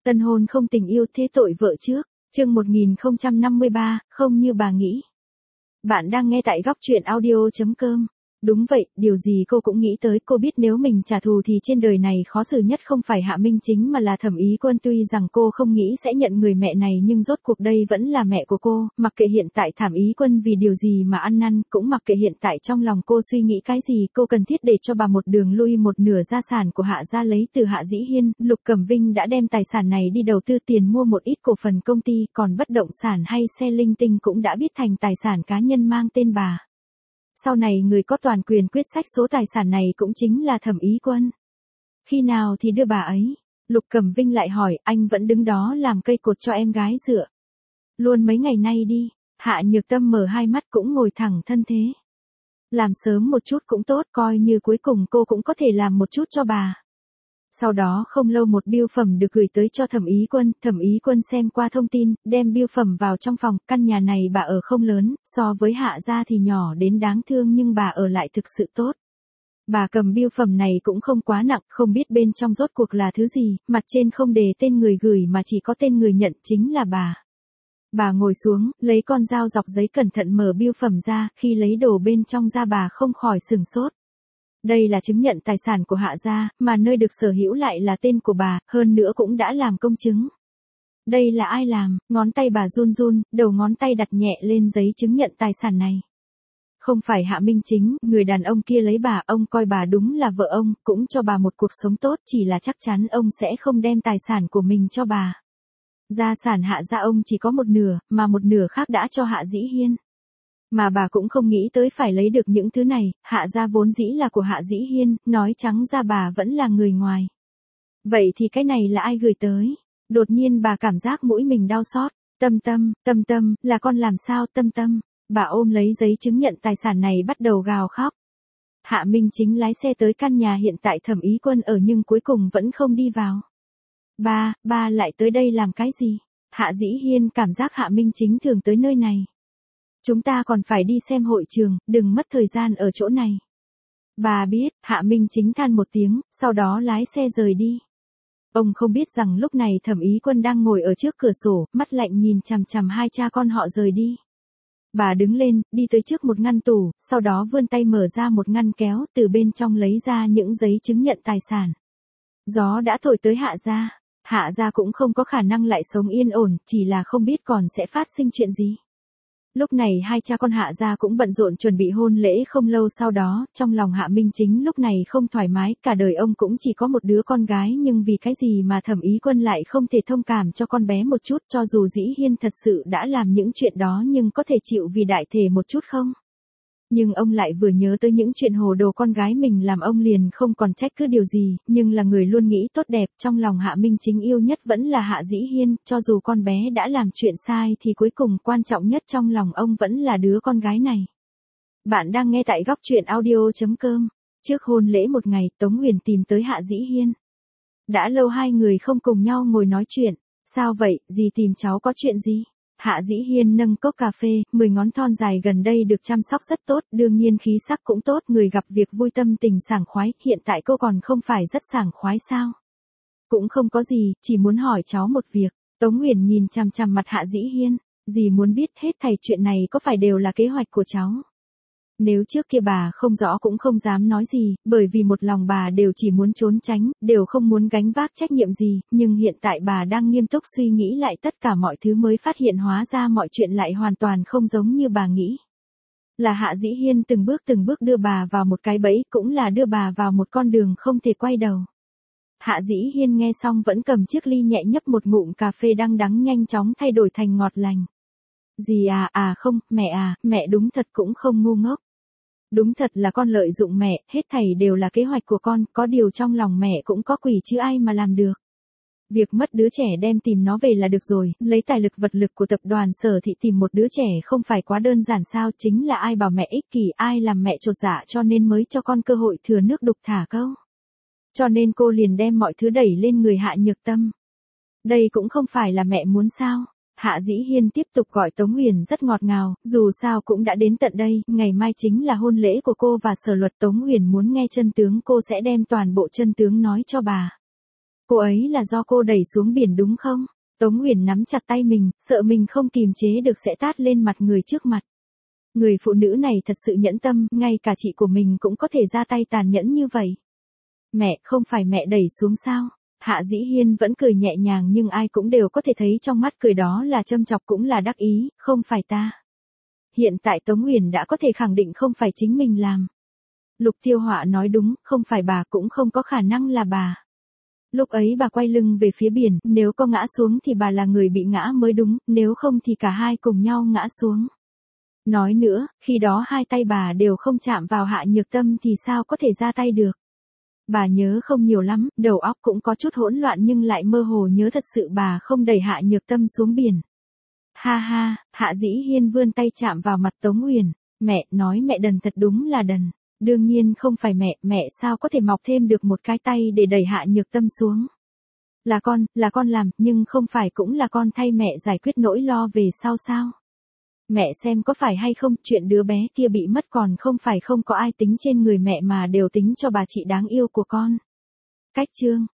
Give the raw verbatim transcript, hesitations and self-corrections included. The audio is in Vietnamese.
Tân hôn không tình yêu thế tội vợ trước. Chương một nghìn không trăm năm mươi ba, không như bà nghĩ. Bạn đang nghe tại góc truyện audio chấm com. Đúng vậy, điều gì cô cũng nghĩ tới. Cô biết nếu mình trả thù thì trên đời này khó xử nhất không phải Hạ Minh Chính mà là Thẩm Ý Quân. Tuy rằng cô không nghĩ sẽ nhận người mẹ này nhưng rốt cuộc đây vẫn là mẹ của cô. Mặc kệ hiện tại Thẩm Ý Quân vì điều gì mà ăn năn, cũng mặc kệ hiện tại trong lòng cô suy nghĩ cái gì, cô cần thiết để cho bà một đường lui. Một nửa gia sản của Hạ gia lấy từ Hạ Dĩ Hiên, Lục Cẩm Vinh đã đem tài sản này đi đầu tư tiền mua một ít cổ phần công ty, còn bất động sản hay xe linh tinh cũng đã biết thành tài sản cá nhân mang tên bà. Sau này người có toàn quyền quyết sách số tài sản này cũng chính là Thẩm Ý Quân. Khi nào thì đưa bà ấy? Lục Cẩm Vinh lại hỏi. Anh vẫn đứng đó làm cây cột cho em gái dựa. Luôn mấy ngày nay đi. Hạ Nhược Tâm mở hai mắt cũng ngồi thẳng thân thế. Làm sớm một chút cũng tốt, coi như cuối cùng cô cũng có thể làm một chút cho bà. Sau đó không lâu một bưu phẩm được gửi tới cho Thẩm Ý Quân. Thẩm Ý Quân xem qua thông tin, đem bưu phẩm vào trong phòng. Căn nhà này bà ở không lớn, so với Hạ gia thì nhỏ đến đáng thương nhưng bà ở lại thực sự tốt. Bà cầm bưu phẩm này cũng không quá nặng, không biết bên trong rốt cuộc là thứ gì, mặt trên không đề tên người gửi mà chỉ có tên người nhận, chính là bà. Bà ngồi xuống, lấy con dao dọc giấy cẩn thận mở bưu phẩm ra, khi lấy đồ bên trong ra bà không khỏi sửng sốt. Đây là chứng nhận tài sản của Hạ gia, mà nơi được sở hữu lại là tên của bà, hơn nữa cũng đã làm công chứng. Đây là ai làm? Ngón tay bà run run, đầu ngón tay đặt nhẹ lên giấy chứng nhận tài sản này. Không phải Hạ Minh Chính, người đàn ông kia lấy bà, ông coi bà đúng là vợ ông, cũng cho bà một cuộc sống tốt, chỉ là chắc chắn ông sẽ không đem tài sản của mình cho bà. Gia sản Hạ gia ông chỉ có một nửa, mà một nửa khác đã cho Hạ Dĩ Hiên. Mà bà cũng không nghĩ tới phải lấy được những thứ này, Hạ gia vốn dĩ là của Hạ Dĩ Hiên, nói trắng ra bà vẫn là người ngoài. Vậy thì cái này là ai gửi tới? Đột nhiên bà cảm giác mũi mình đau xót. Tâm Tâm, Tâm Tâm, là con làm sao Tâm Tâm? Bà ôm lấy giấy chứng nhận tài sản này bắt đầu gào khóc. Hạ Minh Chính lái xe tới căn nhà hiện tại Thẩm Ý Quân ở nhưng cuối cùng vẫn không đi vào. Ba, ba lại tới đây làm cái gì? Hạ Dĩ Hiên cảm giác Hạ Minh Chính thường tới nơi này. Chúng ta còn phải đi xem hội trường, đừng mất thời gian ở chỗ này. Bà biết, Hạ Minh Chính than một tiếng, sau đó lái xe rời đi. Ông không biết rằng lúc này Thẩm Ý Quân đang ngồi ở trước cửa sổ, mắt lạnh nhìn chằm chằm hai cha con họ rời đi. Bà đứng lên, đi tới trước một ngăn tủ, sau đó vươn tay mở ra một ngăn kéo, từ bên trong lấy ra những giấy chứng nhận tài sản. Gió đã thổi tới Hạ gia. Hạ gia cũng không có khả năng lại sống yên ổn, chỉ là không biết còn sẽ phát sinh chuyện gì. Lúc này hai cha con Hạ gia cũng bận rộn chuẩn bị hôn lễ. Không lâu sau đó, trong lòng Hạ Minh Chính lúc này không thoải mái, cả đời ông cũng chỉ có một đứa con gái nhưng vì cái gì mà Thẩm Ý Quân lại không thể thông cảm cho con bé một chút, cho dù Dĩ Hiên thật sự đã làm những chuyện đó nhưng có thể chịu vì đại thể một chút không? Nhưng ông lại vừa nhớ tới những chuyện hồ đồ con gái mình làm ông liền không còn trách cứ điều gì, nhưng là người luôn nghĩ tốt đẹp, trong lòng Hạ Minh Chính yêu nhất vẫn là Hạ Dĩ Hiên, cho dù con bé đã làm chuyện sai thì cuối cùng quan trọng nhất trong lòng ông vẫn là đứa con gái này. Bạn đang nghe tại góc truyện audio chấm com. Trước hôn lễ một ngày, Tống Huyền tìm tới Hạ Dĩ Hiên. Đã lâu hai người không cùng nhau ngồi nói chuyện. Sao vậy, dì tìm cháu có chuyện gì? Hạ Dĩ Hiên nâng cốc cà phê, mười ngón thon dài gần đây được chăm sóc rất tốt, đương nhiên khí sắc cũng tốt, người gặp việc vui tâm tình sảng khoái, hiện tại cô còn không phải rất sảng khoái sao? Cũng không có gì, chỉ muốn hỏi cháu một việc. Tống Huyền nhìn chằm chằm mặt Hạ Dĩ Hiên, dì muốn biết hết thảy chuyện này có phải đều là kế hoạch của cháu? Nếu trước kia bà không rõ cũng không dám nói gì, bởi vì một lòng bà đều chỉ muốn trốn tránh, đều không muốn gánh vác trách nhiệm gì, nhưng hiện tại bà đang nghiêm túc suy nghĩ lại tất cả mọi thứ mới phát hiện hóa ra mọi chuyện lại hoàn toàn không giống như bà nghĩ. Là Hạ Dĩ Hiên từng bước từng bước đưa bà vào một cái bẫy, cũng là đưa bà vào một con đường không thể quay đầu. Hạ Dĩ Hiên nghe xong vẫn cầm chiếc ly nhẹ nhấp một ngụm cà phê đang đắng nhanh chóng thay đổi thành ngọt lành. Dì à, à không, mẹ à, mẹ đúng thật cũng không ngu ngốc. Đúng thật là con lợi dụng mẹ, hết thảy đều là kế hoạch của con, có điều trong lòng mẹ cũng có quỷ chứ ai mà làm được. Việc mất đứa trẻ đem tìm nó về là được rồi, lấy tài lực vật lực của tập đoàn Sở Thị tìm một đứa trẻ không phải quá đơn giản sao, chính là ai bảo mẹ ích kỷ, ai làm mẹ chột dạ cho nên mới cho con cơ hội thừa nước đục thả câu. Cho nên cô liền đem mọi thứ đẩy lên người Hạ Nhược Tâm. Đây cũng không phải là mẹ muốn sao. Hạ Dĩ Hiên tiếp tục gọi Tống Huyền rất ngọt ngào, dù sao cũng đã đến tận đây, ngày mai chính là hôn lễ của cô và Sở Luật. Tống Huyền muốn nghe chân tướng, cô sẽ đem toàn bộ chân tướng nói cho bà. Cô ấy là do cô đẩy xuống biển đúng không? Tống Uyển nắm chặt tay mình, sợ mình không kìm chế được sẽ tát lên mặt người trước mặt. Người phụ nữ này thật sự nhẫn tâm, ngay cả chị của mình cũng có thể ra tay tàn nhẫn như vậy. Mẹ, không phải mẹ đẩy xuống sao? Hạ Dĩ Hiên vẫn cười nhẹ nhàng nhưng ai cũng đều có thể thấy trong mắt cười đó là châm chọc cũng là đắc ý, không phải ta. Hiện tại Tống Uyển đã có thể khẳng định không phải chính mình làm. Lục Tiêu Họa nói đúng, không phải bà cũng không có khả năng là bà. Lúc ấy bà quay lưng về phía biển, nếu có ngã xuống thì bà là người bị ngã mới đúng, nếu không thì cả hai cùng nhau ngã xuống. Nói nữa, khi đó hai tay bà đều không chạm vào Hạ Nhược Tâm thì sao có thể ra tay được. Bà nhớ không nhiều lắm, đầu óc cũng có chút hỗn loạn nhưng lại mơ hồ nhớ thật sự bà không đẩy Hạ Nhược Tâm xuống biển. Ha ha, Hạ Dĩ Hiên vươn tay chạm vào mặt Tống Uyển. Mẹ, nói mẹ đần thật đúng là đần. Đương nhiên không phải mẹ, mẹ sao có thể mọc thêm được một cái tay để đẩy Hạ Nhược Tâm xuống. Là con, là con làm, nhưng không phải cũng là con thay mẹ giải quyết nỗi lo về sau sao? Mẹ xem có phải hay không, chuyện đứa bé kia bị mất còn không phải không có ai tính trên người mẹ mà đều tính cho bà chị đáng yêu của con. Cách chương